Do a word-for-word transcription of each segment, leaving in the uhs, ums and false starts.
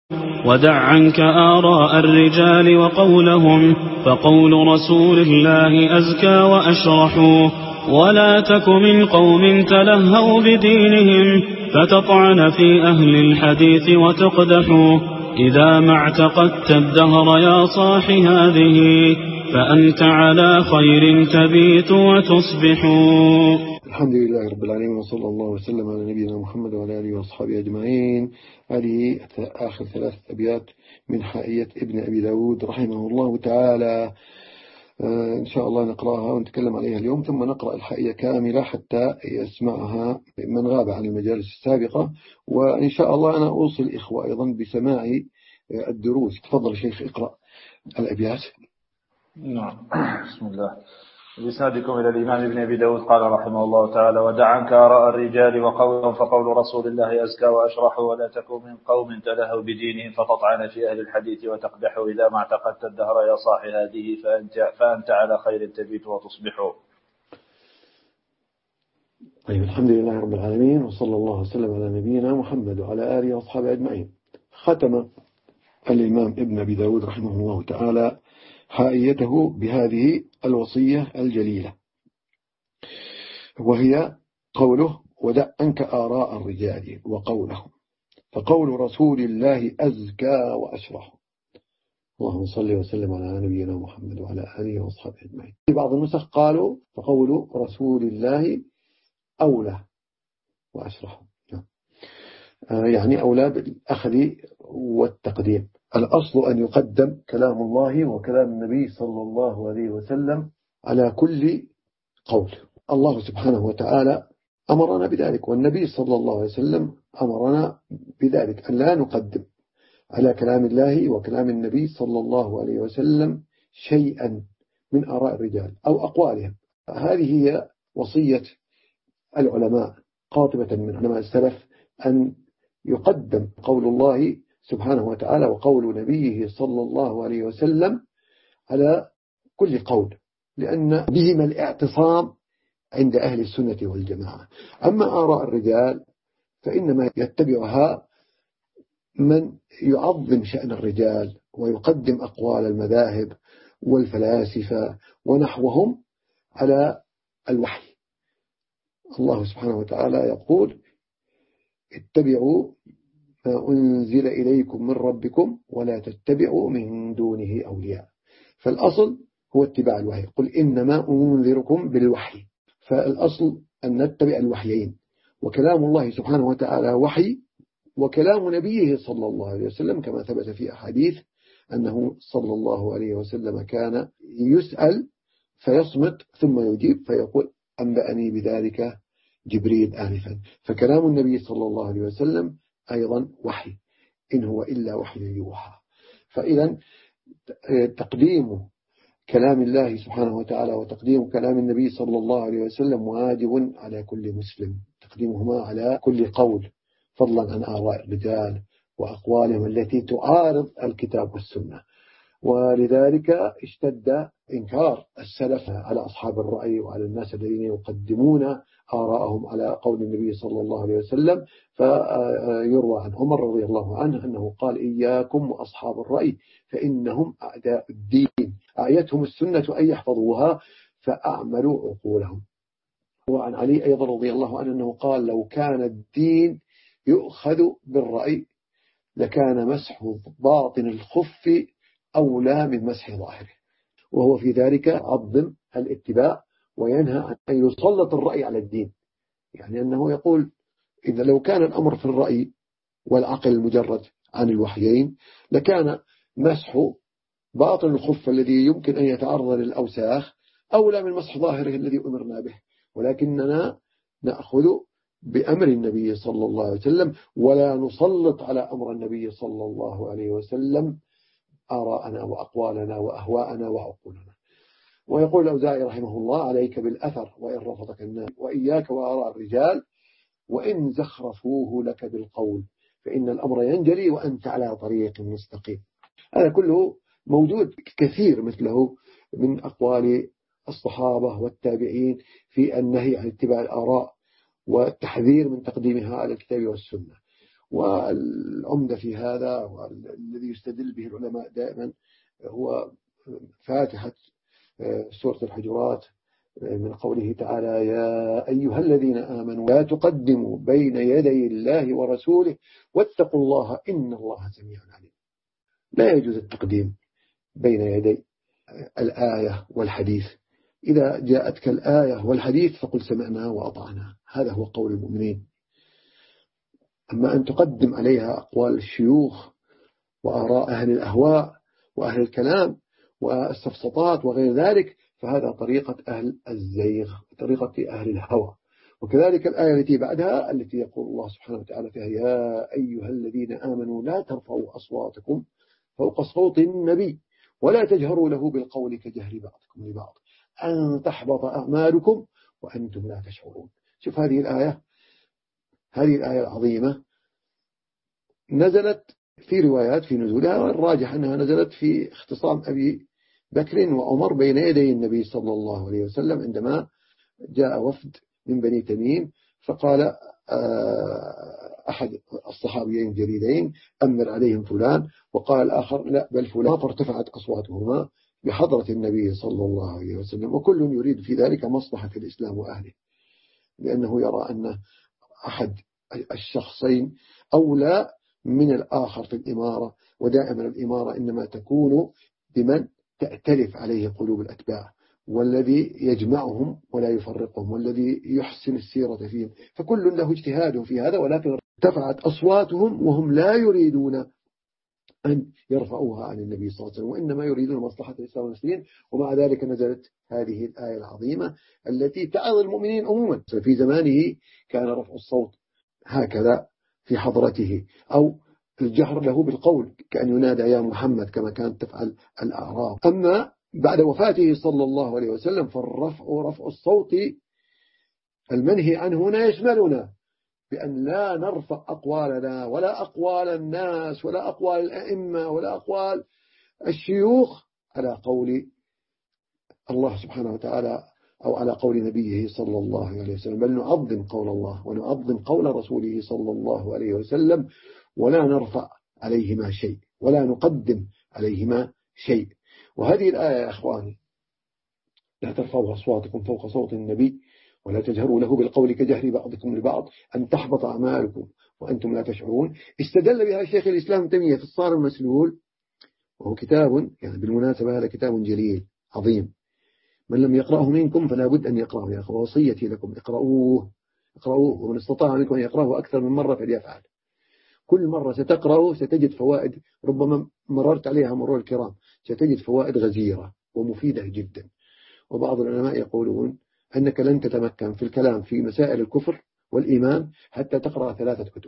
ودع عنك آراء الرجال وقولهم، فقول رسول الله أزكى وأشرح. ولا تك من قوم تلهوا بدينهم، فتطعن في أهل الحديث وتقدح. إذا ما اعتقدت الدهر يا صاح هذه، فأنت على خير تبيت وتصبح. الحمد لله رب العالمين، وصلى الله وسلم على نبينا محمد وعلى آله وأصحابه أجمعين. هذه آخر ثلاثة أبيات من حائية ابن أبي داود رحمه الله تعالى. آه إن شاء الله نقرأها ونتكلم عليها اليوم، ثم نقرأ الحائية كاملة حتى يسمعها من غاب عن المجالس السابقة. وإن شاء الله أنا أوصي الإخوة أيضا بسماع الدروس. تفضل شيخ، اقرأ الأبيات. نعم. بسم الله. بإسنادكم إلى الإمام ابن أبي داود قال رحمه الله تعالى: ودع عنك آراء الرجال وقولهم، فقول رسول الله أزكى وأشرح. ولا تكن من قوم تلهوا بدينهم، فتطعن في أهل الحديث وتقدحوا. إذا ما اعتقدت الدهر يا صاح هذه، فأنت, فأنت على خير تبيت وتصبح. طيب، الحمد لله رب العالمين، وصلى الله وسلم على نبينا محمد وعلى آله وأصحابه أجمعين. ختم الإمام ابن أبي داود رحمه الله تعالى حائيته بهذه الوصية الجليلة، وهي قوله: ودع عنك آراء الرجال وقولهم، فقول رسول الله أزكى وأشرح. اللهم صل وسلم على نبينا محمد وعلى آله وأصحابه أجمعين. في بعض النسخ قالوا فقول رسول الله أولى وأشرح، يعني أولى بالأخذ والتقديم. الأصل أن يقدم كلام الله وكلام النبي صلى الله عليه وسلم على كل قول. الله سبحانه وتعالى أمرنا بذلك، والنبي صلى الله عليه وسلم أمرنا بذلك، أن لا نقدم على كلام الله وكلام النبي صلى الله عليه وسلم شيئا من آراء الرجال أو أقوالهم. هذه هي وصية العلماء قاطبة من علماء السلف، أن يقدم قول الله سبحانه وتعالى وقول نبيه صلى الله عليه وسلم على كل قول، لأن بهما الاعتصام عند أهل السنة والجماعة. أما آراء الرجال فإنما يتبعها من يعظم شأن الرجال ويقدم أقوال المذاهب والفلاسفة ونحوهم على الوحي. الله سبحانه وتعالى يقول: اتبعوا ما أنزل إليكم من ربكم ولا تتبعوا من دونه أولياء. فالأصل هو اتباع الوحي، قل إنما أنذركم بالوحي. فالأصل أن نتبع الوحيين، وكلام الله سبحانه وتعالى وحي، وكلام نبيه صلى الله عليه وسلم كما ثبت في أحاديث أنه صلى الله عليه وسلم كان يسأل فيصمت ثم يجيب فيقول: أنبأني بذلك جبريل آنفا. فكلام النبي صلى الله عليه وسلم أيضا وحي، إن هو إلا وحي يوحى. فإذا تقديم كلام الله سبحانه وتعالى وتقديم كلام النبي صلى الله عليه وسلم واجب على كل مسلم، تقديمهما على كل قول، فضلا عن آراء الرجال وأقوالهم التي تعارض الكتاب والسنة. ولذلك اشتد إنكار السلف على أصحاب الرأي وعلى الناس الذين يقدمون آراءهم على قول النبي صلى الله عليه وسلم. فيروى عن عمر رضي الله عنه أنه قال: إياكم وأصحاب الرأي فإنهم أعداء الدين، أعيتهم السنة أن يحفظوها فأعملوا عقولهم. وعن علي أيضا رضي الله عنه أنه قال: لو كان الدين يؤخذ بالرأي لكان مسح باطن الخف أولى من مسح ظاهره. وهو في ذلك عظم الاتباع وينهى عن أن يسلط الرأي على الدين، يعني أنه يقول: إذا لو كان الأمر في الرأي والعقل المجرد عن الوحيين لكان مسح باطن الخف الذي يمكن أن يتعرض للأوساخ أولى من مسح ظاهره الذي أمرنا به. ولكننا نأخذ بأمر النبي صلى الله عليه وسلم، ولا نسلط على أمر النبي صلى الله عليه وسلم آراءنا وأقوالنا وأهواءنا وعقولنا. ويقول الأوزاعي رحمه الله: عليك بالأثر وإن رفضك الناس، وإياك وآراء الرجال وإن زخرفوه لك بالقول، فإن الأمر ينجلي وأنت على طريق مستقيم. هذا كله موجود كثير مثله من أقوال الصحابة والتابعين في النهي عن اتباع الآراء والتحذير من تقديمها على الكتاب والسنة. والعمدة في هذا والذي يستدل به العلماء دائما هو فاتحة سورة الحجرات من قوله تعالى: يا أيها الذين آمنوا لا تقدموا بين يدي الله ورسوله واتقوا الله إن الله سميع عليم. لا يجوز التقديم بين يدي الآية والحديث. إذا جاءتك الآية والحديث فقل سمعنا وأطعنا، هذا هو قول المؤمنين. أما أن تقدم عليها أقوال الشيوخ وآراء أهل الأهواء وأهل الكلام والسفسطات وغير ذلك فهذا طريقة أهل الزيغ، طريقة أهل الهوى. وكذلك الآية التي بعدها التي يقول الله سبحانه وتعالى فيها: يا أيها الذين آمنوا لا ترفعوا أصواتكم فوق صوت النبي ولا تجهروا له بالقول كجهر بعضكم لبعض أن تحبط أعمالكم وأنتم لا تشعرون. شوف هذه الآية، هذه الآية العظيمة نزلت في روايات في نزولها، والراجح أنها نزلت في اختصام أبي بكر وعمر بين يدي النبي صلى الله عليه وسلم عندما جاء وفد من بني تميم، فقال أحد الصحابيين الجليلين: أمر عليهم فلان، وقال الآخر: لا بل فلان، فارتفعت أصواتهما بحضرة النبي صلى الله عليه وسلم. وكل يريد في ذلك مصلحة الإسلام وأهله، لأنه يرى أن أحد الشخصين أولى من الآخر في الإمارة، ودائما الإمارة إنما تكون بمن تأتلف عليه قلوب الأتباع، والذي يجمعهم ولا يفرقهم، والذي يحسن السيرة فيهم. فكل له اجتهاد في هذا، ولكن ارتفعت أصواتهم وهم لا يريدون أن يرفعوها عن النبي صلى الله عليه وسلم، وإنما يريدون مصلحة الإسلام والمسلمين. ومع ذلك نزلت هذه الآية العظيمة التي تعظ المؤمنين عموما. في زمانه كان رفع الصوت هكذا في حضرته، أو الجهر له بالقول كأن ينادى يا محمد كما كانت تفعل الأعراب. أما بعد وفاته صلى الله عليه وسلم فالرفع رفع الصوت المنهي عنه هنا يشملنا، بأن لا نرفع أقوالنا ولا أقوال الناس ولا أقوال الأئمة ولا أقوال الشيوخ على قول الله سبحانه وتعالى أو على قول نبيه صلى الله عليه وسلم، بل نعظم قول الله ونعظم قول رسوله صلى الله عليه وسلم، ولا نرفع عليهما شيء ولا نقدم عليهما شيء. وهذه الآية يا أخواني: لا ترفعوا أصواتكم فوق صوت النبي ولا تجهروا له بالقول كجهر بعضكم لبعض أن تحبط أعمالكم وأنتم لا تشعرون، استدل بها شيخ الإسلام ابن تيمية في الصارم المسلول، وهو كتاب يعني بالمناسبة هذا كتاب جليل عظيم، من لم يقرأه منكم فلا بد أن يقرأه يا أخوة، وصيتي لكم اقرأوه اقرأوه، ومن استطاع منكم أن يقرأه أكثر من مرة فليفعل. كل مرة ستقرأه ستجد فوائد ربما مررت عليها مرور الكرام، ستجد فوائد غزيرة ومفيدة جدا. وبعض العلماء يقولون أنك لن تتمكن في الكلام في مسائل الكفر والإيمان حتى تقرأ ثلاثة كتب: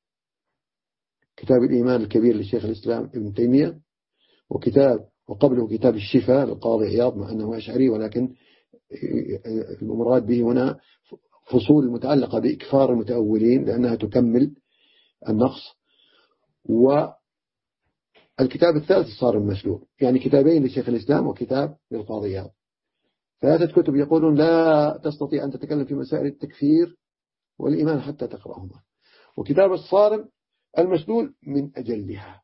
كتاب الإيمان الكبير للشيخ الإسلام ابن تيمية، وكتاب وقبله كتاب الشفاء للقاضي عياض مع أنه أشعري، ولكن المراد به هنا فصول متعلقة بإكفار المتأولين لأنها تكمل النقص، والكتاب الثالث الصارم المسلول، يعني كتابين لشيخ الإسلام وكتاب للقاضي عياض. ثلاثة كتب يقولون لا تستطيع أن تتكلم في مسائل التكفير والإيمان حتى تقرأهما، وكتاب الصارم المسلول من أجلها.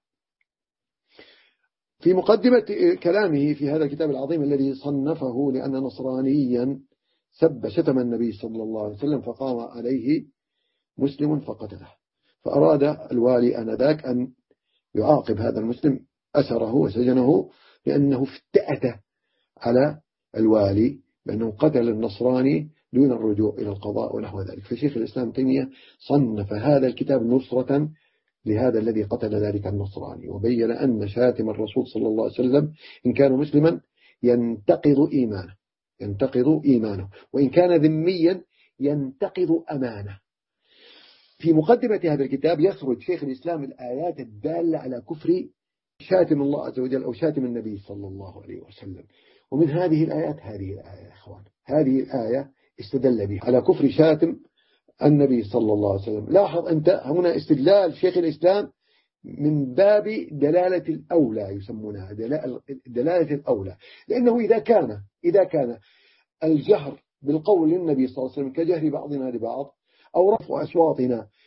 في مقدمة كلامه في هذا الكتاب العظيم الذي صنفه لأن نصرانيا سب شتم النبي صلى الله عليه وسلم فقام عليه مسلم فقتله، فأراد الوالي آنذاك أن يعاقب هذا المسلم، أسره وسجنه لأنه افتأت على الوالي بأنه قتل النصراني دون الرجوع إلى القضاء ونحو ذلك. فشيخ الإسلام تيمية صنف هذا الكتاب نصرة لهذا الذي قتل ذلك النصراني، وبين أن شاتم الرسول صلى الله عليه وسلم إن كان مسلما ينتقض إيمانه ينتقض إيمانه وإن كان ذميا ينتقض أمانه. في مقدمة هذا الكتاب يخرج شيخ الإسلام الآيات الدالة على كفر شاتم الله عز وجل أو شاتم النبي صلى الله عليه وسلم. ومن هذه الآيات هذه الآية يا أخوان، هذه الآية استدل بها على كفر شاتم النبي صلى الله عليه وسلم. لاحظ أنت هنا استدلال شيخ الإسلام من باب دلالة الأولى، يسمونها دلالة الأولى، لأنه إذا كان إذا كان الجهر بالقول للنبي صلى الله عليه وسلم كجهر بعضنا لبعض أو رفع أصواتنا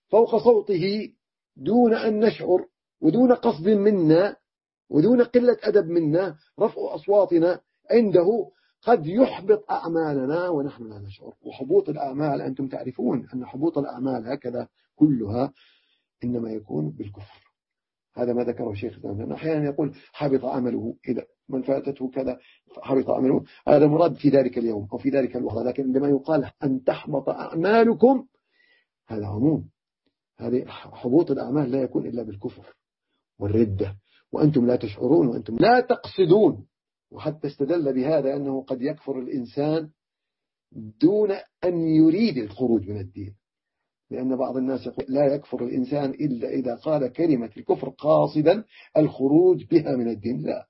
فوق صوته دون أن نشعر ودون قصد منا ودون قلة أدب منا، رفع أصواتنا عنده قد يحبط أعمالنا ونحن لا نشعر. وحبوط الأعمال أنتم تعرفون أن حبوط الأعمال هكذا كلها إنما يكون بالكفر. هذا ما ذكره الشيخ الإسلام. أحيانا يقول حبط عمله إذا من فاتته كذا حبط عمله، هذا مراد في ذلك اليوم أو في ذلك الوقت. لكن عندما يقال أن تحبط أعمالكم هذا عموم. هذه حبوط الأعمال لا يكون إلا بالكفر والردة، وأنتم لا تشعرون وأنتم لا تقصدون. وحتى استدل بهذا أنه قد يكفر الإنسان دون أن يريد الخروج من الدين، لأن بعض الناس يقول لا يكفر الإنسان إلا إذا قال كلمة الكفر قاصدا الخروج بها من الدين. لا،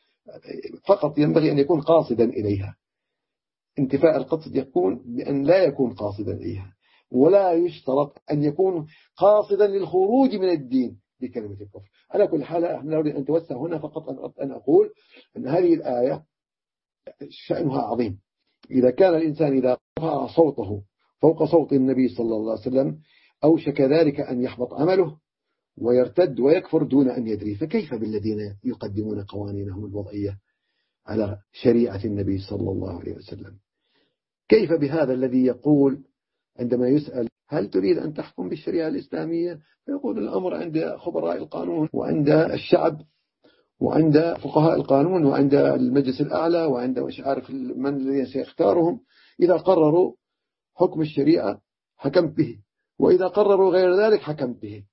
فقط ينبغي أن يكون قاصدا إليها. انتفاء القصد يكون بأن لا يكون قاصدا إليها، ولا يشترط أن يكون قاصدا للخروج من الدين بكلمة الكفر. على كل حال نحن لا نريد أن نتوسع هنا، فقط أن أقول أن هذه الآية شأنها عظيم. إذا كان الإنسان إذا رفع صوته فوق صوت النبي صلى الله عليه وسلم أوشك ذلك أن يحبط عمله ويرتد ويكفر دون أن يدري، فكيف بالذين يقدمون قوانينهم الوضعية على شريعة النبي صلى الله عليه وسلم؟ كيف بهذا الذي يقول عندما يسأل هل تريد أن تحكم بالشريعة الإسلامية، فيقول الأمر عند خبراء القانون وعند الشعب وعند فقهاء القانون وعند المجلس الأعلى وعند مش عارف من الذين سيختارهم، إذا قرروا حكم الشريعة حكمت به، وإذا قرروا غير ذلك حكمت به.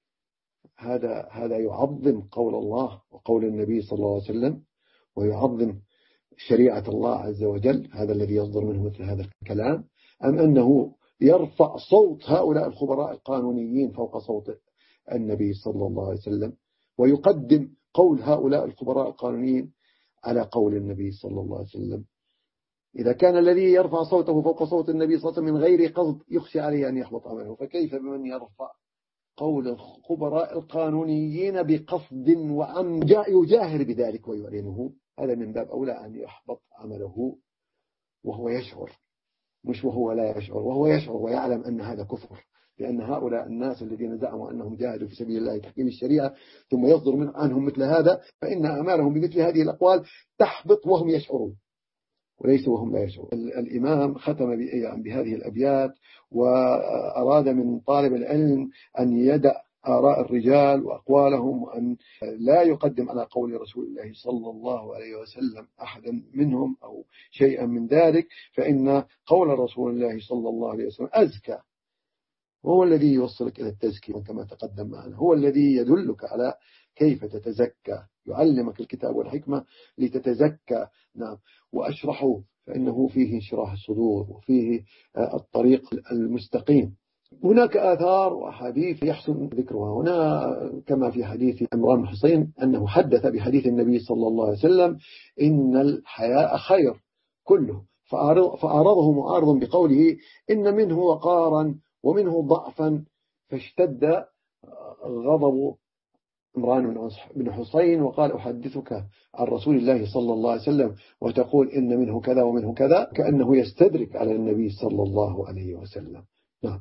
هذا هذا يعظم قول الله وقول النبي صلى الله عليه وسلم، ويعظم شريعة الله عز وجل، هذا الذي يصدر منه مثل هذا الكلام، أم أنه يرفع صوت هؤلاء الخبراء القانونيين فوق صوت النبي صلى الله عليه وسلم، ويقدم قول هؤلاء الخبراء القانونيين على قول النبي صلى الله عليه وسلم. إذا كان الذي يرفع صوته فوق صوت النبي صلى الله عليه وسلم من غير قصد يخشى عليه أن يحبط عمله، فكيف بمن يرفع قول الخبراء القانونيين بقصد وعن يجاهر بذلك ويعلنه؟ هذا من باب أولى أن يحبط عمله وهو يشعر، مش وهو لا يشعر، وهو يشعر ويعلم أن هذا كفر. لأن هؤلاء الناس الذين زعموا أنهم جاهدوا في سبيل الله تحكيم الشريعة ثم يصدر من عنهم مثل هذا، فإن أعمالهم بمثل هذه الأقوال تحبط وهم يشعرون وليس وهم لا يشعرون. الإمام ختم بهذه الأبيات وأراد من طالب العلم أن يدع آراء الرجال وأقوالهم، وأن لا يقدم على قول رسول الله صلى الله عليه وسلم أحدا منهم أو شيئا من ذلك، فإن قول رسول الله صلى الله عليه وسلم أزكى، وهو الذي يوصلك إلى التزكية كما تقدم معنا، هو الذي يدلك على كيف تتزكى، يعلمك الكتاب والحكمة لتتزكى. نعم، وأشرحه فإنه فيه انشراح الصدور وفيه الطريق المستقيم. هناك آثار وحديث يحسن ذكرها هنا، كما في حديث عمران بن حسين أنه حدث بحديث النبي صلى الله عليه وسلم إن الحياء خير كله، فأعرضه معارض بقوله إن منه وقارا ومنه ضعفا، فاشتد غضب عمران بن حسين وقال أحدثك عن رسول الله صلى الله عليه وسلم وتقول إن منه كذا ومنه كذا، كأنه يستدرك على النبي صلى الله عليه وسلم. نعم.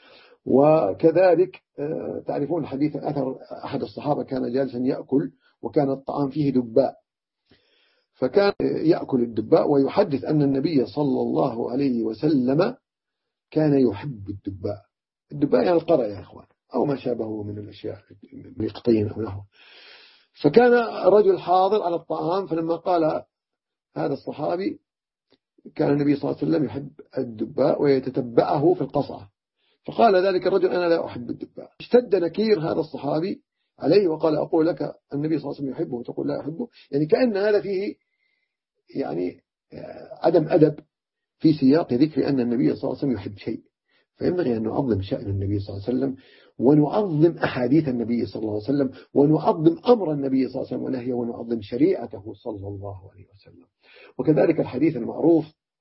وكذلك تعرفون حديث أثر أحد الصحابة كان جالسا يأكل وكان الطعام فيه دباء، فكان يأكل الدباء ويحدث أن النبي صلى الله عليه وسلم كان يحب الدباء. الدباء يعني القرع يا أخوان أو ما شابهه من الأشياء القطين أو نحو. فكان رجل حاضر على الطعام، فلما قال هذا الصحابي كان النبي صلى الله عليه وسلم يحب الدباء ويتتبعه في القصعة، فقال ذلك الرجل أنا لا أحب الدباء. اشتد نكير هذا الصحابي عليه وقال أقول لك النبي صلى الله عليه وسلم يحبه وتقول لا أحبه، يعني كأن هذا فيه يعني عدم أدب في سياق ذكر أن النبي صلى الله عليه وسلم يحب شيء. فينبغي أن نعظم شأن النبي صلى الله عليه وسلم ونعظم أحاديث النبي صلى الله عليه وسلم ونعظم أمر النبي صلى الله عليه وسلم ونهيه ونعظم شريعته صلى الله عليه وسلم. وكذلك الحديث المعروف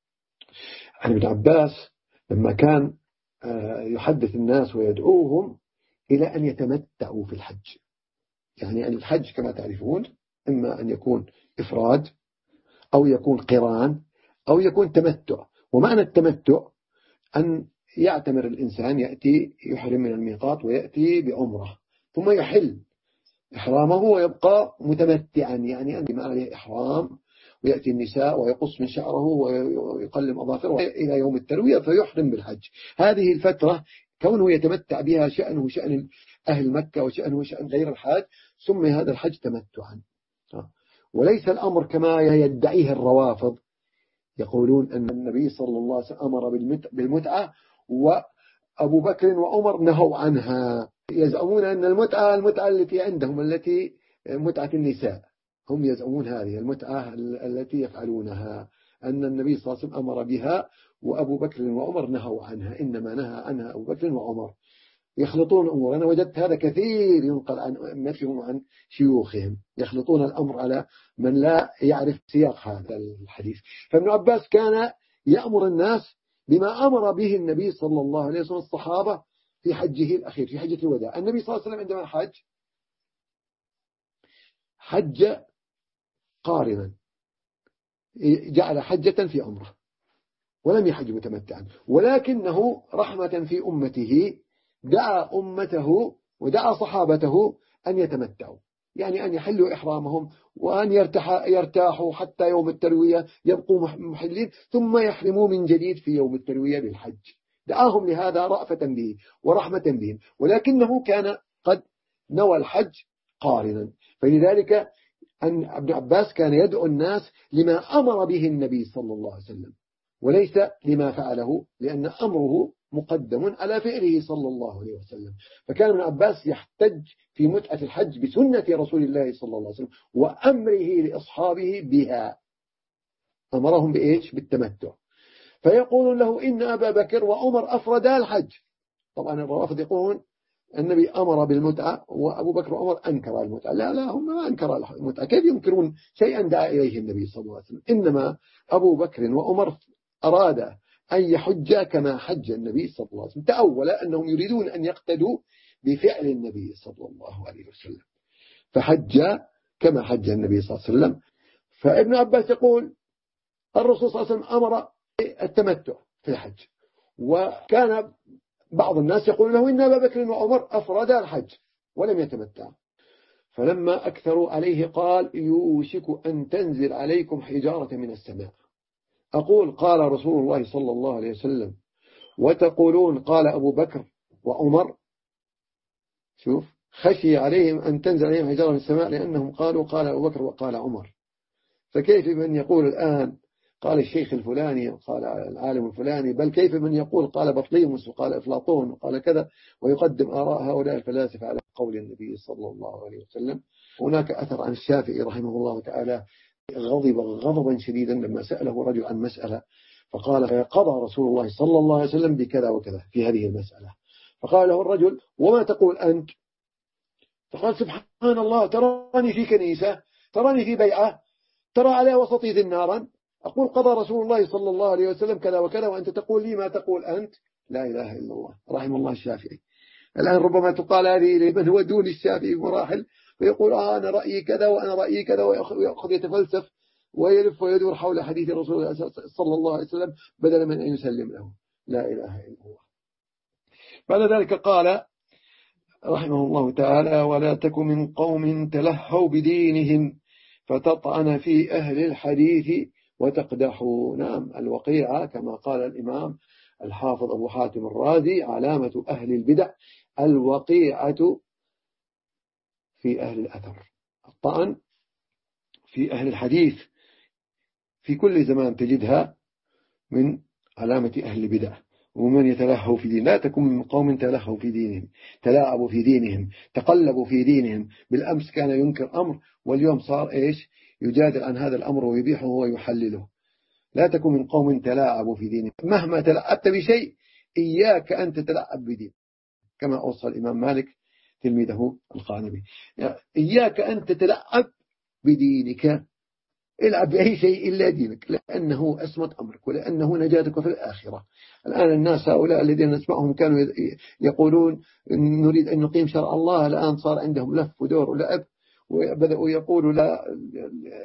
عن ابن عباس لما كان يحدث الناس ويدعوهم إلى أن يتمتعوا في الحج. يعني أن الحج كما تعرفون إما أن يكون إفراد أو يكون قران أو يكون تمتع. ومعنى التمتع أن يعتمر الإنسان، يأتي يحرم من الميقات ويأتي بعمرة ثم يحل إحرامه ويبقى متمتعا، يعني أنت ما عليه إحرام، ويأتي النساء ويقص من شعره ويقلم أظافره إلى يوم التروية فيحرم بالحج. هذه الفترة كونه يتمتع بها شأنه شأن أهل مكة وشأنه شأن غير الحاج، سمي هذا الحج تمتعا. وليس الأمر كما يدعيه الروافض، يقولون أن النبي صلى الله عليه وسلم أمر بالمتعة وأبو بكر وعمر نهوا عنها. يزعمون أن المتعة المتعة التي عندهم التي متعة النساء، هم يزعمون هذه المتعة التي يفعلونها أن النبي صلى الله عليه وسلم أمر بها وأبو بكر وعمر نهوا عنها، إنما نهى عنها أبو بكر وعمر. يخلطون الأمور. أنا وجدت هذا كثير ينقل عن أئمتهم وعن شيوخهم، يخلطون الأمر على من لا يعرف سياق هذا الحديث. فابن عباس كان يأمر الناس بما أمر به النبي صلى الله عليه وسلم الصحابة في حجه الأخير في حجة الوداع. النبي صلى الله عليه وسلم عندما حج حج قارنا، جعل حجة في عمره ولم يحج متمتعا، ولكنه رحمة في أمته دعا أمته ودعا صحابته أن يتمتعوا، يعني أن يحلوا إحرامهم وأن يرتاح يرتاحوا حتى يوم التروية، يبقوا محلين ثم يحرموا من جديد في يوم التروية بالحج. دعاهم لهذا رأفة به ورحمة بهم، ولكنه كان قد نوى الحج قارنا. فلذلك أن ابن عباس كان يدعو الناس لما أمر به النبي صلى الله عليه وسلم وليس لما فعله، لأن أمره مقدم على فعله صلى الله عليه وسلم. فكان ابن عباس يحتج في متعة الحج بسنة رسول الله صلى الله عليه وسلم وأمره لأصحابه بها، أمرهم بإيش؟ بالتمتع. فيقول له إن أبا بكر وعمر أفردا الحج. طبعا الروافض يقولون النبي أمر بالمتعة وأبو بكر وعمر أنكر المتعة. لا لا، هم ما أنكر المتعة، كيف ينكرون شيئا دعا إليه النبي صلى الله عليه وسلم؟ إنما أبو بكر وعمر أراد أن يحج كما حج النبي صلى الله عليه وسلم، تأول أنهم يريدون أن يقتدوا بفعل النبي صلى الله عليه وسلم، فحج كما حج النبي صلى الله عليه وسلم. فابن عباس يقول الرسول صلى الله عليه وسلم أمر التمتع في الحج، وكان بعض الناس يقول له إن أبا بكر وعمر أفردا الحج ولم يتمتع. فلما أكثروا عليه قال يوشك أن تنزل عليكم حجارة من السماء، أقول قال رسول الله صلى الله عليه وسلم وتقولون قال أبو بكر وعمر. شوف، خشي عليهم أن تنزل عليهم حجارة من السماء لأنهم قالوا قال أبو بكر وقال عمر. فكيف من يقول الآن قال الشيخ الفلاني وقال العالم الفلاني، بل كيف من يقول قال بطليموس وقال أفلاطون وقال كذا، ويقدم آراء هؤلاء الفلاسفة على قول النبي صلى الله عليه وسلم. هناك أثر عن الشافعي رحمه الله تعالى غضب غضبا شديدا لما سأله رجل عن مسألة، فقال قضى رسول الله صلى الله عليه وسلم بكذا وكذا في هذه المسألة. فقال له الرجل وما تقول أنت؟ فقال سبحان الله، تراني في كنيسة، تراني في بيعة، ترى على وسطي ذي نارا، أقول قضى رسول الله صلى الله عليه وسلم كذا وكذا وأنت تقول لي ما تقول أنت. لا إله إلا الله، رحم الله الشافعي. الآن ربما تقال هذه لمن هو دون الشافعي بمراحل، ويقول آه أنا رأيي كذا وأنا رأيي كذا، ويأخذ يتفلسف ويلف ويدور حول حديث الرسول صلى الله عليه وسلم بدلا من أن يسلم له. لا إله إلا الله. بعد ذلك قال رحمه الله تعالى ولا تك من قوم تلهوا بدينهم فتطعن في أهل الحديث وتقدحوا. نعم، الوقيعة كما قال الإمام الحافظ أبو حاتم الرازي علامة أهل البدع الوقيعة في أهل الأثر، الطعن في أهل الحديث في كل زمان تجدها من علامة أهل البدع. ومن يتلهوا في دين، لا تكن من قوم تلهوا في دينهم، تلاعبوا في دينهم، تقلبوا في دينهم. بالأمس كان ينكر أمر واليوم صار إيش؟ يجادل عن هذا الأمر ويبيحه ويحلله. لا تكن من قوم تلاعبوا في دينهم، مهما تلعبت بشيء إياك أن تتلعب بدين، كما أوصى الإمام مالك تلميذه القانبي، إياك أن تتلعب بدينك، العب بأي شيء إلا دينك، لأنه أسمت أمرك ولأنه نجاتك في الآخرة. الآن الناس هؤلاء الذين نسمعهم كانوا يقولون نريد أن نقيم شرع الله، الآن صار عندهم لف ودور ولعب، وبدأوا يقولوا لا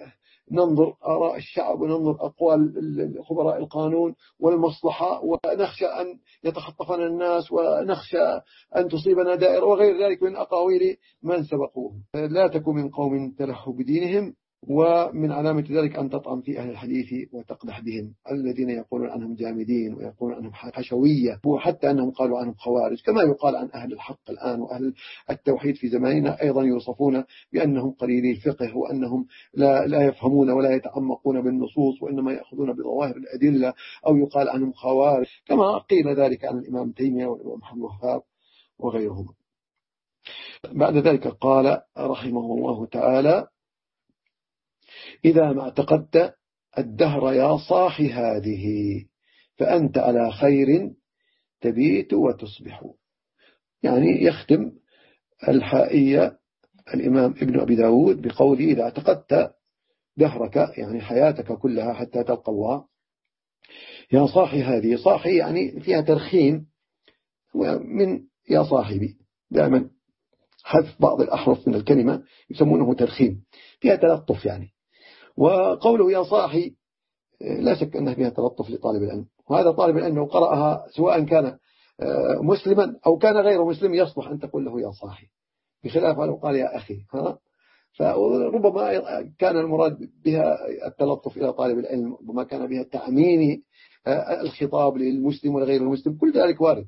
ننظر آراء الشعب وننظر أقوال خبراء القانون والمصلحة، ونخشى أن يتخطفنا الناس، ونخشى أن تصيبنا دائرة وغير ذلك من أقاويل من سبقوهم. لا تكن من قوم تلهوا بدينهم، ومن علامة ذلك أن تطعن في أهل الحديث وتقدح بهم، الذين يقولون عنهم جامدين ويقولون عنهم حشوية، وحتى أنهم قالوا عنهم خوارج، كما يقال عن أهل الحق الآن وأهل التوحيد في زماننا أيضا يوصفون بأنهم قليلي الفقه، وأنهم لا, لا يفهمون ولا يتعمقون بالنصوص، وإنما يأخذون بظواهر الأدلة، أو يقال عنهم خوارج، كما قيل ذلك عن الإمام تيمية والإمام محمد الوهاب وغيرهم. بعد ذلك قال رحمه الله تعالى: إذا ما اعتقدت الدهر يا صاح هذه فأنت على خير تبيت وتصبح. يعني يختم الحائية الإمام ابن أبي داود بقوله: إذا اعتقدت دهرك يعني حياتك كلها حتى تلقى الله يا صاحي هذه. صاحي يعني فيها ترخيم من يا صاحبي، دائما حذف بعض الأحرف من الكلمة يسمونه ترخيم، فيها تلطف يعني. وقوله يا صاحي لا شك أنها فيها تلطف لطالب العلم، وهذا طالب العلم لو قرأها سواء كان مسلما أو كان غير مسلم يصلح أن تقول له يا صاحي، بخلاف لو قال يا أخي. ها فربما كان المراد بها التلطف إلى طالب العلم، ربما كان بها تعميم الخطاب للمسلم والغير المسلم، كل ذلك وارد.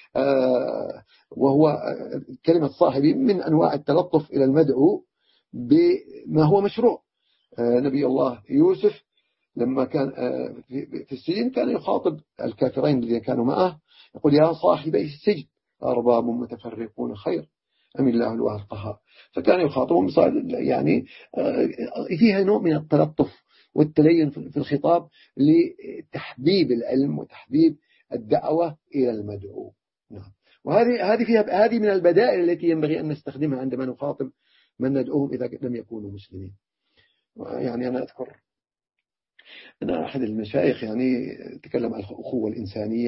وهو كلمة صاحبي من أنواع التلطف إلى المدعو بما هو مشروع. نبي الله يوسف لما كان في السجن كان يخاطب الكافرين الذين كانوا معه، يقول: يا صاحبي السجن أرباب متفرقون خير أم الله الواحد القهار. فكان يخاطبهم يعني فيها نوع من التلطف والتلين في الخطاب لتحبيب العلم وتحبيب الدعوة إلى المدعو. نعم. وهذه هذه فيها هذه من البدائل التي ينبغي أن نستخدمها عندما نخاطب من ندعوهم إذا لم يكونوا مسلمين. يعني أنا أذكر أن أحد المشايخ يعني تكلم عن الأخوة الإنسانية،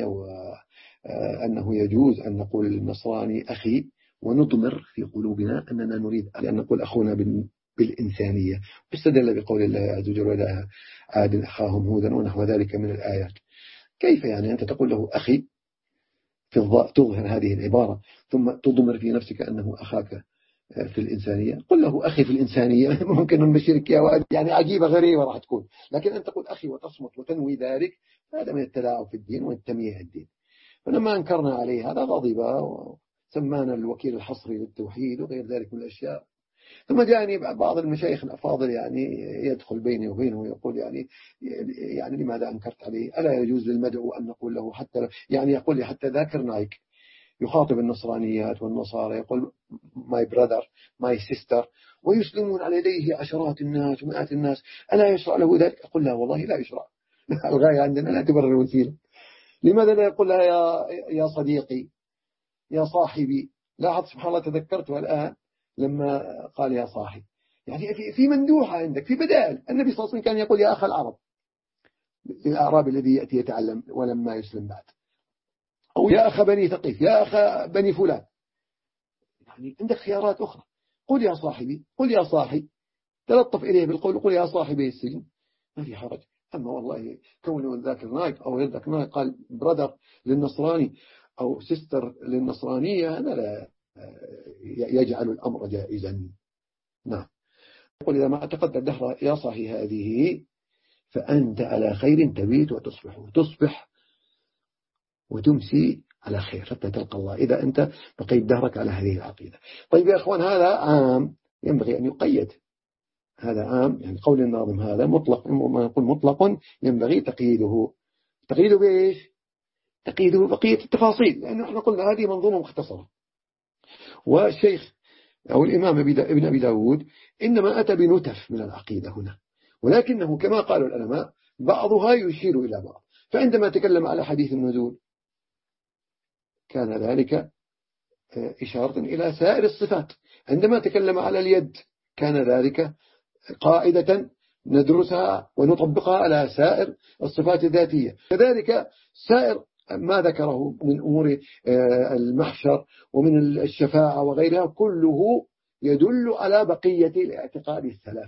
وأنه يجوز أن نقول للنصراني أخي ونضمر في قلوبنا أننا نريد أن نقول أخونا بالإنسانية، واستدل بقول الله عز وجل: ولا عاد أخاهم هودا ونحو ذلك من الآيات. كيف يعني أنت تقول له أخي في الضاء تظهر هذه العبارة ثم تضمر في نفسك أنه أخاك في الإنسانية؟ قل له أخي في الإنسانية ممكن نبشرك يا واد، يعني عجيبة غريبة راح تكون، لكن أن تقول أخي وتصمت وتنوي ذلك هذا من التلاعب في الدين والتمييع الدين. فلما أنكرنا عليه هذا غضب وسمانا الوكيل الحصري للتوحيد وغير ذلك من الأشياء. ثم جاءني بعض المشايخ الأفاضل يعني يدخل بيني وبينه ويقول يعني يعني لماذا أنكرت عليه؟ ألا يجوز للمدعو أن نقول له حتى يعني يقول لي حتى ذاكر نايك يخاطب النصرانيات والنصارى يقول my brother my sister ويسلمون على يديه عشرات الناس ومئات الناس، ألا يشرع له ذلك؟ أقول لا والله لا يشرع. الغاية عندنا لا تبرر الوسيلة. لماذا لا يقول لها يا يا صديقي يا صاحبي؟ لاحظ سبحان الله تذكرتها الآن لما قال يا صاحب، يعني في في مندوحة عندك في بدائل. النبي صلى الله عليه وسلم كان يقول يا أخ العرب للأعراب الذي يأتي يتعلم ولما يسلم بعد، أو يا أخ بني ثقيف، يا أخ بني فلان. يعني عندك خيارات أخرى. قل يا صاحبي، قل يا صاحي، تلطف إليه بالقول، قل يا صاحبي السجن، ما في حرج. أما والله كونه ذاك النايك أو غير ذاك النايك قال برادر للنصراني أو سيستر للنصرانية، هذا لا يجعل الأمر جائزا. نعم. يقول إذا ما اعتقدت الدهر يا صاحي هذه فأنت على خير تبيت وتصبح، وتصبح وتمسي على خير حتى تلقى الله إذا أنت بقيت دهرك على هذه العقيدة. طيب يا أخوان هذا عام ينبغي أن يقيد، هذا عام يعني قول الناظم هذا مطلق، ما نقول مطلق ينبغي تقييده. تقييده بإيش؟ تقييده بقية التفاصيل، لأنه احنا قلنا هذه منظومة مختصرة. والشيخ أو الإمام ابن أبي داود إنما أتى بنتف من العقيدة هنا، ولكنه كما قالوا العلماء بعضها يشير إلى بعض. فعندما تكلم على حديث النزول كان ذلك إشارة إلى سائر الصفات. عندما تكلم على اليد كان ذلك قاعدة ندرسها ونطبقها على سائر الصفات الذاتية. كذلك سائر ما ذكره من أمور المحشر ومن الشفاعة وغيرها كله يدل على بقية الاعتقاد الثلاث.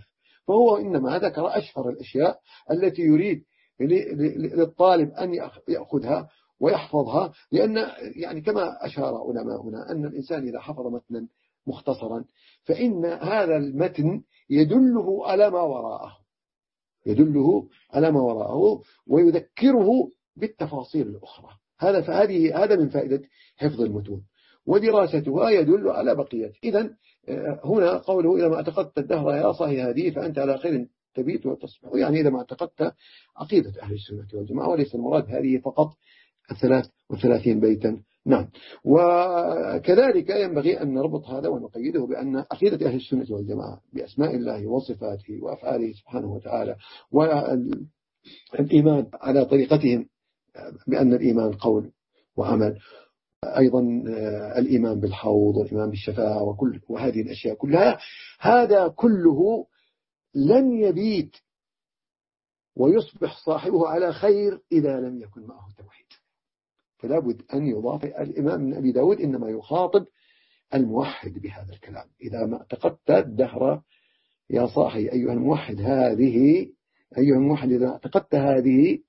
فهو إنما ذكر أشهر الأشياء التي يريد للطالب أن يأخذها ويحفظها، لأن يعني كما أشار علماؤنا أن الإنسان إذا حفظ متنا مختصرا فإن هذا المتن يدله على ما وراءه يدله على ما وراءه ويذكره بالتفاصيل الأخرى. هذا فهذه هذا من فائدة حفظ المتون، ودراستها يدل على بقيته. إذن هنا قوله إذا ما اعتقدت الدهر يا صاحي هذه فأنت على خير تبيت وتصبح، يعني إذا ما اعتقدت عقيدة أهل السنة والجماعة، وليس المراد هذه فقط الثلاث وثلاثين بيتا. نعم. وكذلك ينبغي أن نربط هذا ونقيده بأن عقيدة أهل السنة والجماعة بأسماء الله وصفاته وأفعاله سبحانه وتعالى، والإيمان على طريقتهم بأن الإيمان قول وعمل، أيضا الإيمان بالحوض والإيمان بالشفاعة وكل وهذه الأشياء كلها، هذا كله لن يبيت ويصبح صاحبه على خير إذا لم يكن معه توحيد. فلا بد أن يضاف. الإمام من أبي داود إنما يخاطب الموحد بهذا الكلام: إذا ما اعتقدت الدهر يا صاحي أيها الموحد هذه أيها الموحد إذا اعتقدت هذه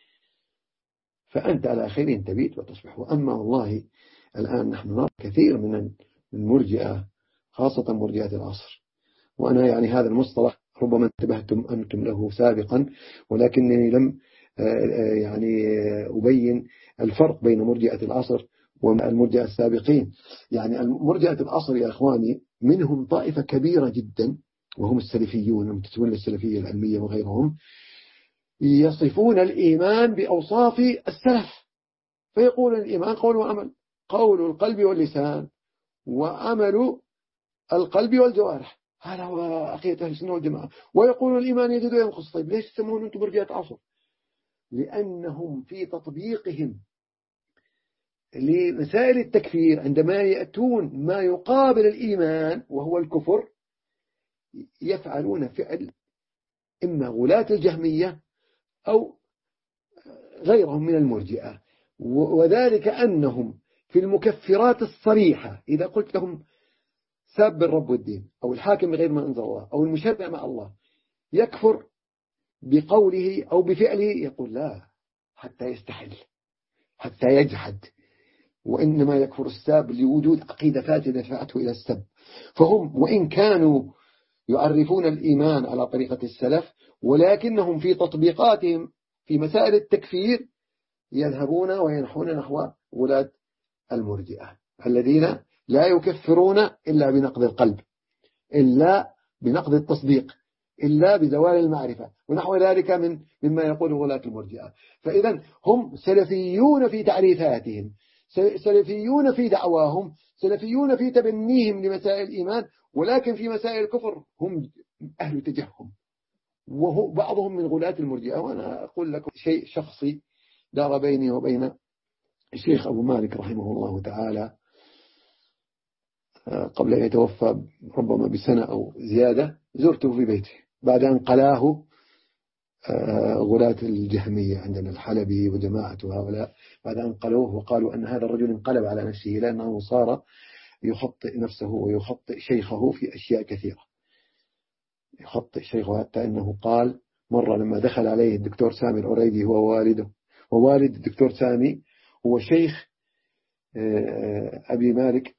فأنت على خير تبيت وتصبح. وأما والله الآن نحن نرى كثير من المرجئة خاصة مرجئة العصر، وأنا يعني هذا المصطلح ربما انتبهتم أنتم له سابقا، ولكنني لم يعني أبين الفرق بين مرجئة العصر والمرجئة السابقين. يعني مرجئة العصر يا أخواني منهم طائفة كبيرة جدا وهم السلفيون المنتسبون للسلفية العلمية وغيرهم، يصفون الإيمان بأوصاف السلف، فيقول الإيمان قول وعمل، قول القلب واللسان وعمل القلب والجوارح، هذا هو عقيدة أهل السنة والجماعة. ويقول الإيمان يزيد وينقص. طيب ليش تسمون أنتم مرجئة عصر؟ لأنهم في تطبيقهم لمسائل التكفير عندما يأتون ما يقابل الإيمان وهو الكفر يفعلون فعل إما غلاة الجهمية أو غيرهم من المرجئة، وذلك أنهم في المكفرات الصريحة إذا قلت لهم ساب الرب والدين أو الحاكم بغير ما أنزل الله أو المشرع مع الله يكفر بقوله أو بفعله، يقول لا حتى يستحل حتى يجحد، وإنما يكفر الساب لوجود عقيدة فاسدة دفعته إلى السب. فهم وإن كانوا يعرفون الإيمان على طريقة السلف، ولكنهم في تطبيقاتهم في مسائل التكفير يذهبون وينحون نحو ولاة المرجئة الذين لا يكفرون إلا بنقض القلب، إلا بنقض التصديق، إلا بزوال المعرفة ونحو ذلك من مما يقول ولاة المرجئة. فإذا هم سلفيون في تعريفاتهم، سلفيون في دعواهم، سلفيون في تبنيهم لمسائل الإيمان، ولكن في مسائل الكفر هم أهل تجهم، وهو بعضهم من غلاة المرجئة. وأنا أقول لكم شيء شخصي دار بيني وبين الشيخ أبو مالك رحمه الله تعالى قبل أن يتوفى ربما بسنة أو زيادة، زرته في بيته بعد أن قلاه غلاة الجهمية عندنا الحلبي وجماعة هؤلاء، بعد أن قلوه وقالوا أن هذا الرجل انقلب على نفسه لأنه صار يخطئ نفسه ويخطئ شيخه في أشياء كثيرة، يخطئ شيخه حتى أنه قال مرة لما دخل عليه الدكتور سامي العريدي هو والده، ووالد الدكتور سامي هو شيخ أبي مالك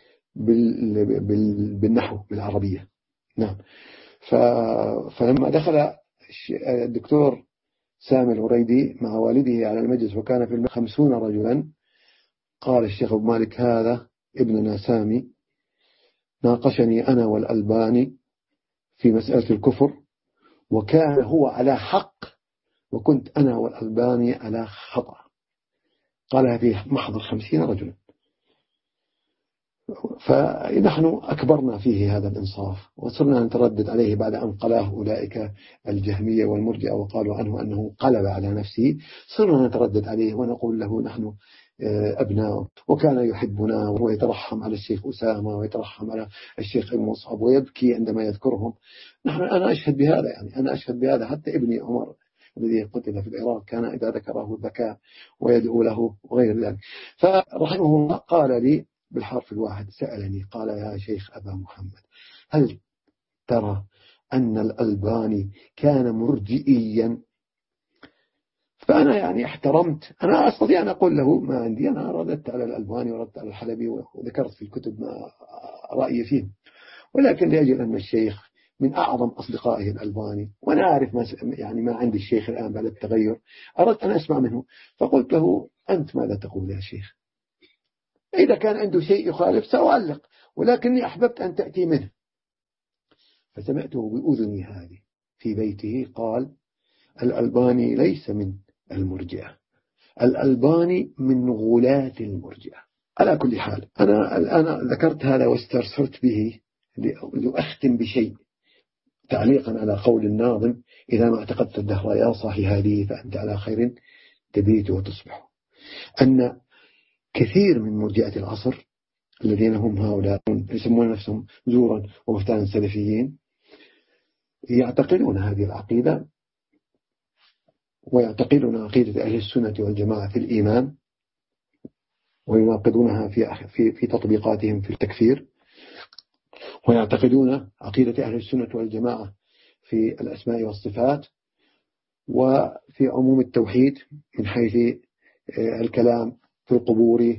بالنحو بالعربية. نعم. فلما دخل الدكتور سامي العريدي مع والده على المجلس وكان في خمسون رجلا، قال الشيخ أبو مالك هذا ابننا سامي ناقشني أنا والألباني في مسألة الكفر، وكان هو على حق وكنت أنا والألباني على خطأ، قالها في محضر خمسين رجلا. فنحن أكبرنا فيه هذا الإنصاف وصرنا نتردد عليه بعد أن قلاه أولئك الجهمية والمرجئة وقالوا عنه أنه قلب على نفسه، صرنا نتردد عليه ونقول له نحن أبناء، وكان يحبنا ويترحم على الشيخ أسامة ويترحم على الشيخ ابن مصعب ويبكي عندما يذكرهم. نحن أنا أشهد بهذا، يعني أنا أشهد بهذا، حتى ابني عمر الذي قتل في العراق كان إذا ذكره بكى ويدعو له وغير ذلك. فرحمه الله قال لي بالحرف الواحد، سألني قال يا شيخ أبا محمد هل ترى أن الألباني كان مرجئيا. فأنا يعني احترمت، أنا أستطيع أن أقول له ما عندي، أنا رددت على الألباني وردت على الحلبي وذكرت في الكتب ما رأيي فيه، ولكن لأجل أن الشيخ من أعظم أصدقائه الألباني وأنا أعرف ما يعني ما عند الشيخ الآن بعد التغير، أردت أن أسمع منه، فقلت له أنت ماذا تقول يا شيخ؟ إذا كان عنده شيء يخالف سأعلق، ولكني أحببت أن تأتي منه. فسمعته بأذني هذه في بيته قال الألباني ليس من المرجئة، الألباني من غلاة المرجئة. على كل حال أنا الآن ذكرت هذا واسترسلت به لأختم بشيء تعليقا على قول الناظم: إذا ما اعتقدت الدهر يا صاحي هذه فأنت على خير تبيت وتصبح. أن كثير من مرجئة العصر الذين هم هؤلاء يسمون نفسهم زورا ومفتانا سلفيين يعتقدون هذه العقيدة، ويعتقدون عقيدة أهل السنة والجماعة في الإيمان، ويناقضونها في في في تطبيقاتهم في التكفير، ويعتقدون عقيدة أهل السنة والجماعة في الأسماء والصفات وفي عموم التوحيد من حيث الكلام في القبور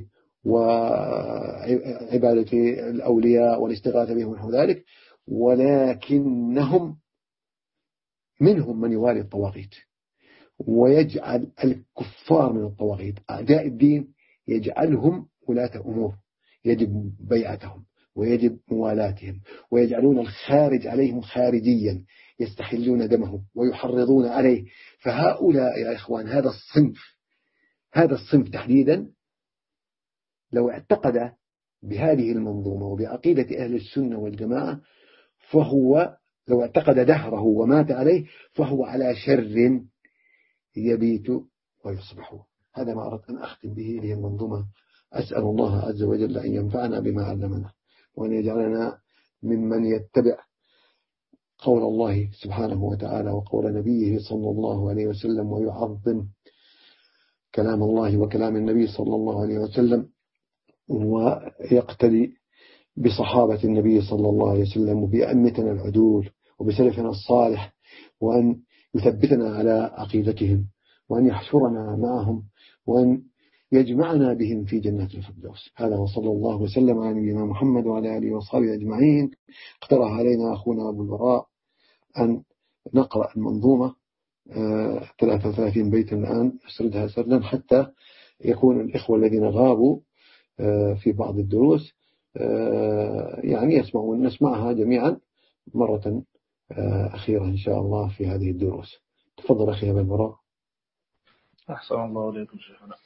وعبادة الأولياء والاستغاثة بهم ونحو ذلك، ولكنهم منهم من يوالي الطواغيت ويجعل الكفار من الطواغيت أعداء الدين، يجعلهم ولاة أمور، يجب بيعتهم ويجب موالاتهم، ويجعلون الخارج عليهم خارجيا، يستحلون دمهم ويحرضون عليه. فهؤلاء يا إخوان هذا الصنف هذا الصنف تحديدا لو اعتقد بهذه المنظومة وبعقيدة أهل السنة والجماعة، فهو لو اعتقد دهره ومات عليه فهو على شر يبيت ويصبح. هذا ما أردت أن أختم به هذه المنظومة. أسأل الله عز وجل أن ينفعنا بما علمنا، وأن يجعلنا ممن يتبع قول الله سبحانه وتعالى وقول نبيه صلى الله عليه وسلم، ويعظم كلام الله وكلام النبي صلى الله عليه وسلم، ويقتدي بصحابة النبي صلى الله عليه وسلم وبأئمتنا العدول وبسلفنا الصالح، وأن يثبتنا على عقيدتهم، وأن يحشرنا معهم، وأن يجمعنا بهم في جنات الفردوس. هذا وصلى الله وسلم على نبينا محمد وعلى آله وصحبه أجمعين. اقترح علينا أخونا أبو البراء أن نقرأ المنظومة ثلاثة وثلاثين بيتا الآن، أسردها سردا حتى يكون الإخوة الذين غابوا في بعض الدروس يعني يسمعون، نسمعها جميعا مرة أخيرة إن شاء الله في هذه الدروس. تفضل أخي أبو البراء. أحسن الله عليكم شيخنا.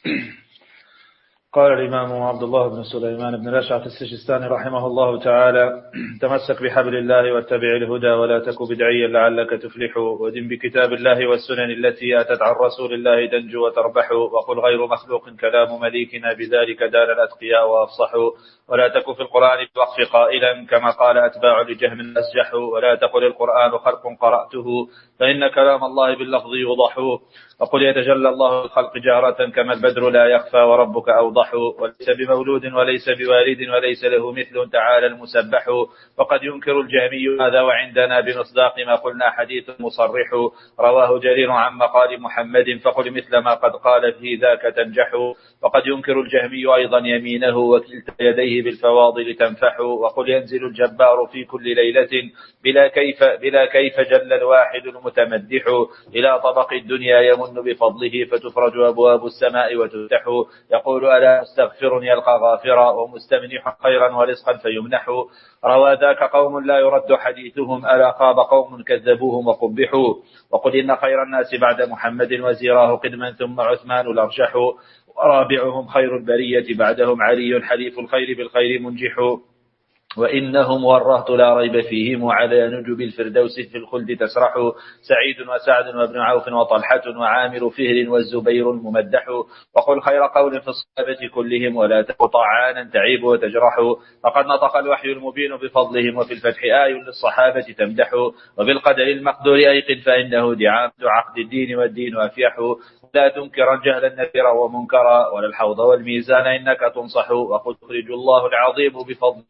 قال الإمام عبد الله بن سليمان بن الأشعث السجستاني رحمه الله تعالى: تمسك بحبل الله واتبع الهدى ولا تك بدعيا لعلك تفلح، ودن بكتاب الله والسنن التي أتت عن رسول الله تنجو وتربح، وقل غير مخلوق كلام مليكنا بذلك دان الأتقياء وأفصحوا، ولا تك في القرآن بوقف قائلا كما قال أتباع لجهم أسجح، ولا تقل القرآن خلق قرأته فإن كلام الله باللفظ يوضح، وقل يتجلى الله الخلق جهرة كما البدر لا يخفى وربك أوضح، وليس بمولود وليس بوالد وليس له مثل تعالى المسبح، وقد ينكر الجهمي هذا وعندنا بمصداق ما قلنا حديث مصرح، رواه جرير عن مقال محمد فقل مثل ما قد قال فيه ذاك تنجح، وقد ينكر الجهمي أيضا يمينه وكلتا يديه بالفواضل تنفح، وقل ينزل الجبار في كل ليلة بلا كيف, بلا كيف جل الواحد المتمدح، إلى طبق الدنيا يمن بفضله فتفرج أبواب السماء وتفتح، يقول ألا مستغفر يلقى غافرا ومستمنح خيرا ورزقا فيمنح، روى ذاك قوم لا يرد حديثهم ألا خاب قوم كذبوهم وقبحوا، وقل إن خير الناس بعد محمد وزيراه قدما ثم عثمان الأرجح، ورابعهم خير البرية بعدهم علي حليف الخير بالخير منجح، وإنهم ورهت لا ريب فيهم على نجب الفردوس في الخلد تسرح، سعيد وسعد وابن عوف وطلحة وعامر فهر والزبير الممدح، وقل خير قول في الصحابة كلهم ولا تك طعانا تعيب وتجرح، فقد نطق الوحي المبين بفضلهم وفي الفتح آي للصحابة تمدح، وبالقدر المقدور أيقن فإنه دعامة عقد الدين والدين أفيح، لا تنكرا جهلا نكرا ومنكرا ولا الحوض والميزان إنك تنصح، وقل يخرج الله العظيم بفضله من الناس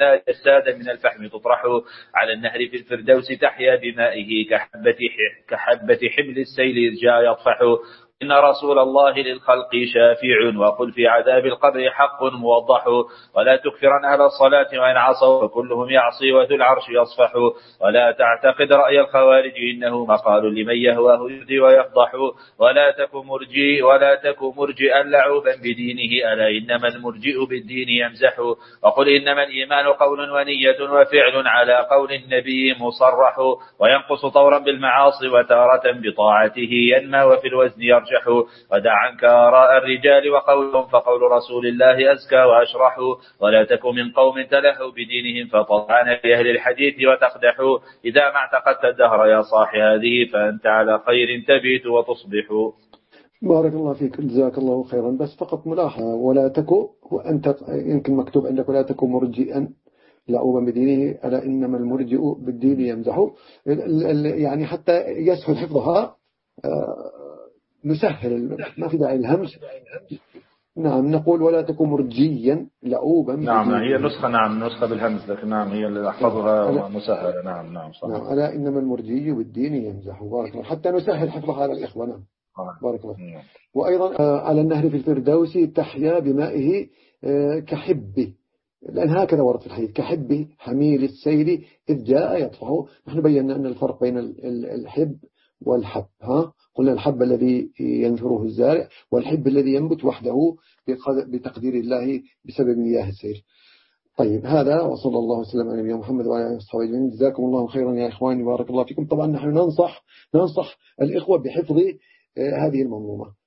الماء السادة من الفحم تطرح على النهر في الفردوس تحيا بمائه كحبة, كحبة حمل السيل إذ جاء يطفح. إن رسول الله للخلق شافع وقل في عذاب القبر حق موضح. ولا تكفرن أهل الصلاة وإن عصوا فكلهم يعصي وذو العرش يصفح. ولا تعتقد رأي الخوارج إنه مقال لمن يهواه يهدي ويفضح. ولا تك مرجي ولا تك مرجئا لعوبا بدينه ألا إنما المرجئ بالدين يمزح. وقل إنما الإيمان قول ونية وفعل على قول النبي مصرح. وينقص طورا بالمعاصي وتارة بطاعته ينمى وفي الوزن يرجح. ودع عنك آراء الرجال وقولهم فقول رسول الله أزكى وأشرح. ولا تك من قوم تلهوا بدينهم فطعن في أهل الحديث وتقدحوا. إذا ما اعتقدت الدهر يا صاح هذه فأنت على خير تبيت وتصبح. بارك الله فيك، جزاك الله خيرا. بس فقط ملاحظة، ولا تكو، وأنت يمكن مكتوب عندك ولا تكو مرجئا لعوبا بدينه ألا إنما المرجئ بالدين يمزح. يعني حتى يسهل حفظها نسهل، ما في داعي الهمس. نعم نقول ولا تكن مرجيا لعوبا. نعم هي نسخة، نعم نسخة بالهمس، لكن نعم هي اللي أحفظها مسهلة. نعم نعم صح. نعم ألا إنما المرجي بالدين يمزح. بارك الله، حتى نسهل حفظ هذا الإخوة. نعم بارك الله. وأيضا على النهر في الفردوس تحيا بمائه كحبه، لأن هكذا ورد في الحديث كحبه حميل السيل إذ جاء يطفح. نحن بينا أن الفرق بين الحب والحب. ها قلنا الحب الذي ينثره الزارع، والحب الذي ينبت وحده بتقدير الله بسبب مياه السيل. طيب هذا، وصلى الله وسلم على نبينا محمد وعلى اله وصحبه اجمعين. جزاكم الله خيرا يا إخواني، بارك الله فيكم. طبعا نحن ننصح ننصح الإخوة بحفظ هذه المنظومة.